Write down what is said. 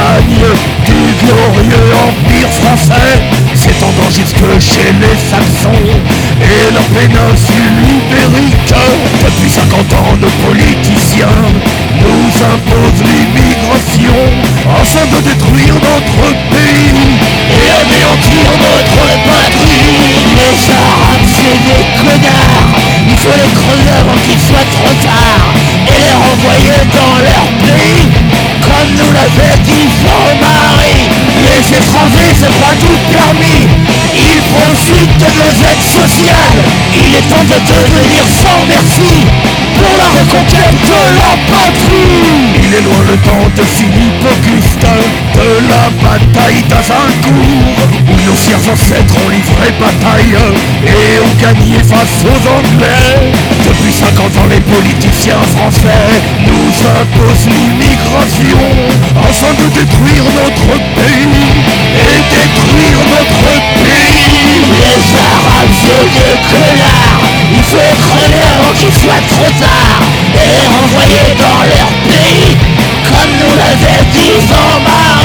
Bretagne du glorieux empire français, s'étendant jusque chez les Saxons et leur péninsule ibérique. Depuis 50 ans, nos politiciens nous imposent l'immigration afin de détruire notre pays et anéantir notre patrie. Les Arabes, c'est des connards, il faut les crever avant qu'il soit trop tard et les renvoyer dans leur pays, comme nous l'avait dit Jean-Marie. Les étrangers, c'est pas tout permis, ils profitent de nos aides sociales. Il est temps de devenir sans merci pour la reconquête de la patrie. Il est loin le temps de Philippe Augustin, de la bataille d'Azincourt, où nos fiers ancêtres ont livré bataille et ont gagné face aux Anglais. Depuis 50 ans, les politiciens français nous imposent l'immigration afin de détruire notre pays et détruire notre pays. Les Arabes, c'est des connards, il faut les crever avant qu'il soit trop tard et les renvoyer dans leur pays, comme nous l'avait dit Jean-Marie.